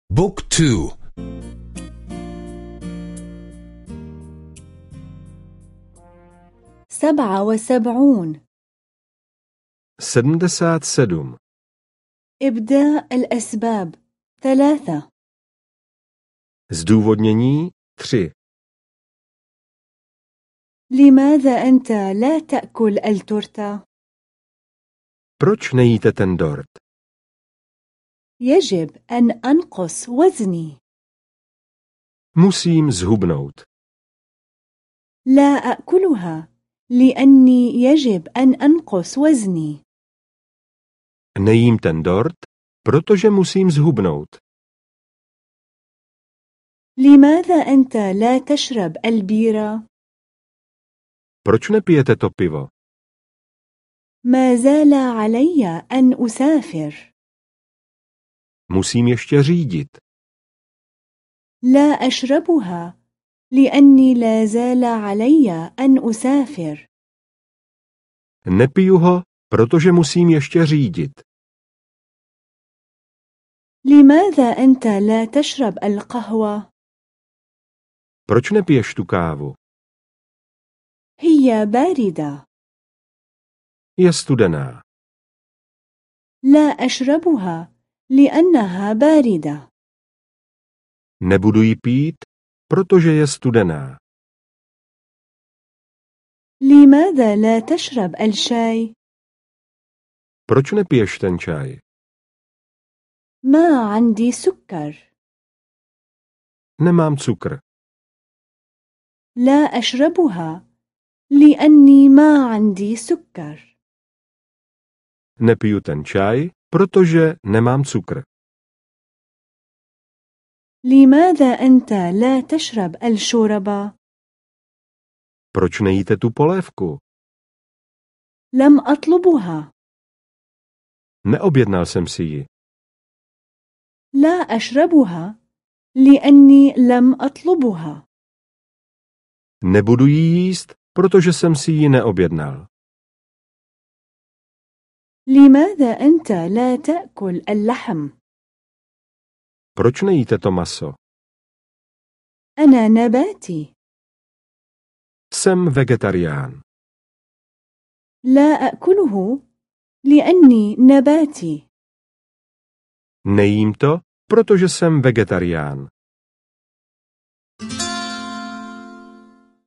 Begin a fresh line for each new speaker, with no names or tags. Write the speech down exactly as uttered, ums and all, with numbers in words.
بوك تو.
سبعة وسبعون.
sedmdesát sedm.
إبداء الأسباب ثلاثة.
Zdůvodnění tři.
لماذا أنت لا تأكل التورتة؟
Proč nejíte ten dort?
يجب أن أنقص وزني.
Musím zhubnout.
لا أكلها لأني يجب أن أنقص وزني.
Nejím ten dort, protože musím zhubnout.
لماذا أنت لا تشرب البيرة؟
Proč nepijete to pivo?
ما زال علي أن أسافر.
Musím ještě řídit.
لا أشربها لأني لا زال علي أن أسافر.
Nepiju ho, protože musím ještě řídit.
لماذا أنت لا تشرب القهوة؟
Proč nepiješ tu kávu?
هي باردة.
Je studená.
لا أشربها لأنها باردة.
Nebudu ji pít, protože je studená.
لماذا لا تشرب الشاي؟
Proč nepiješ ten čaj?
ما عندي سكر.
Nemám cukr.
لا أشربها لأني ما عندي سكر.
Nepiju ten čaj, protože nemám cukr.
لماذا أنت لا تشرب الشوربة؟
Proč nejíte tu polévku?
لم أطلبها.
Neobjednal jsem si ji.
لا أشربها لأني لم أطلبها.
Nebudu ji jíst, protože jsem si ji neobjednal.
لماذا أنت لا تأكل اللحم؟
Proč nejíte to maso?
أنا نباتي.
Jsem vegetarián.
لا أكله لأني نباتي.
Nejím to, protože jsem vegetarián.